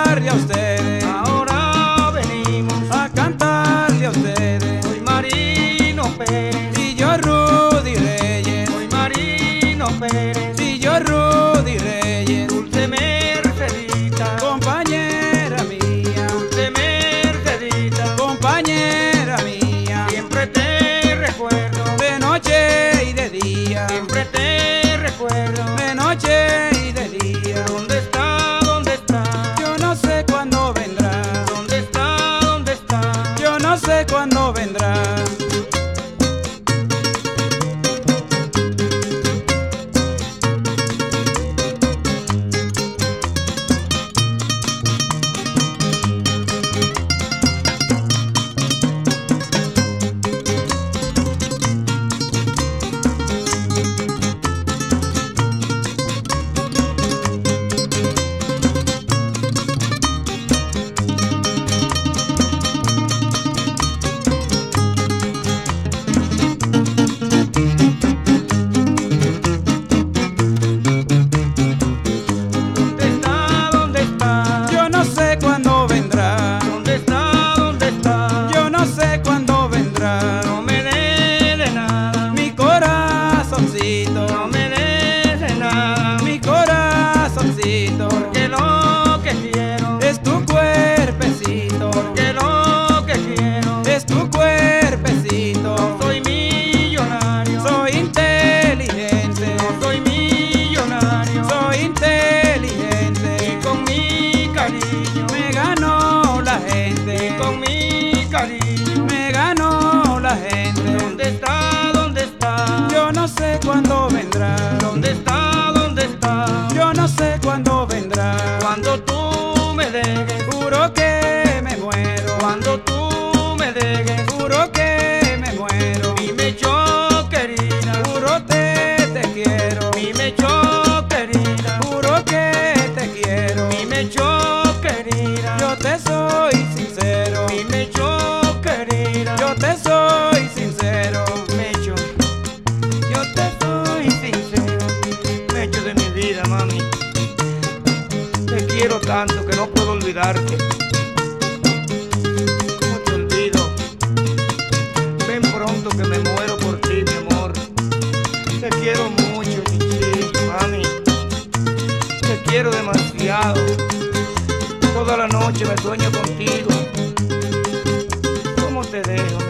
cantarle a ustedes, ahora venimos a cantarle a ustedes. soy Marino Pérez, Y yo Rudy Reyes, soy Marino Pérez, y yo Rudy Reyes, dulce Mercedita, compañera mía, dulce Mercedita, compañera mía, siempre te recuerdo, de noche y de día, siempre te recuerdo. de noche y de día. ¿Dónde está? ¿Dónde está? Yo no sé cuándo vendrá, ¿Dónde está? ¿Dónde está? yo no sé cuándo vendrá. ¿Dónde está? ¿Dónde está? Yo no sé cuándo vendrá, ¿Dónde está? ¿Dónde está? yo no sé cuándo vendrá. No me des de nada, Mi corazoncito, no me des de nada, mi corazoncito, que lo que quiero, es tu cuerpecito, que lo que quiero, es tu cuerpecito. soy millonario, Soy inteligente, soy millonario, soy inteligente. y con mi cariño, Me ganó la y gente, con mi cariño, me ganó la gente. ¿dónde está? ¿Dónde está? Yo no sé cuándo vendrá, ¿Dónde está? ¿Dónde está? yo no sé cuándo vendrá. Cuando tú me dejes, Juro que me muero, cuando tú me dejes, juro que me muero. dime choquerina, Juro te quiero, dime choquerina, juro que te quiero. dime choquerina, Yo te soy sincero, dime choquerina, yo te soy sincero. Mecho, yo te soy sincero, Mecho de mi vida, mami. Te quiero tanto que no puedo olvidarte. ¿Cómo te olvido? Ven pronto que me muero por ti, mi amor. Te quiero mucho, chichi, mami. Te quiero demasiado. Toda la noche me sueño contigo. ¿Cómo te dejo?